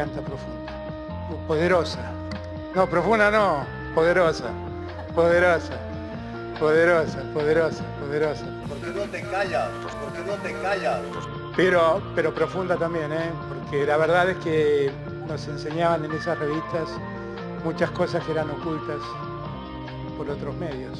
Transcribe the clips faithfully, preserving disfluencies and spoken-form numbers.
garganta profunda. Uh, poderosa. No, profunda no, poderosa. Poderosa. Poderosa, poderosa, poderosa. ¿Por qué no te callas? ¿Por qué no te callas? Pero, pero profunda también, ¿eh? Porque la verdad es que nos enseñaban en esas revistas muchas cosas que eran ocultas por otros medios.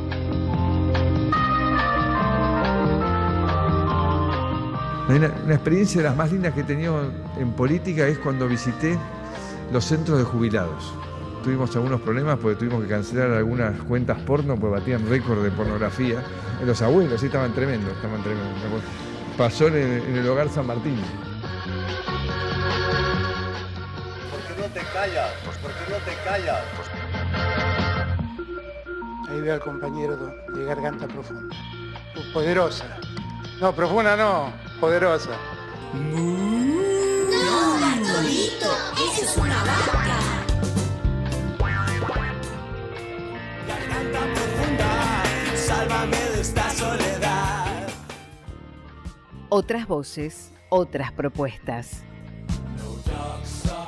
Una, una experiencia de las más lindas que he tenido en política es cuando visité los centros de jubilados. Tuvimos algunos problemas porque tuvimos que cancelar algunas cuentas porno porque batían récord de pornografía. Los abuelos sí estaban tremendos, estaban tremendos. Pasó en el, en el hogar San Martín. ¿Por qué no te callas? ¿Por qué no te callas? Ahí veo al compañero de garganta profunda. Uh, poderosa. No, profunda no, poderosa. No, Bartolito, eso es una vaca. Garganta profunda, sálvame de esta soledad. Otras voces, otras propuestas. No dark side.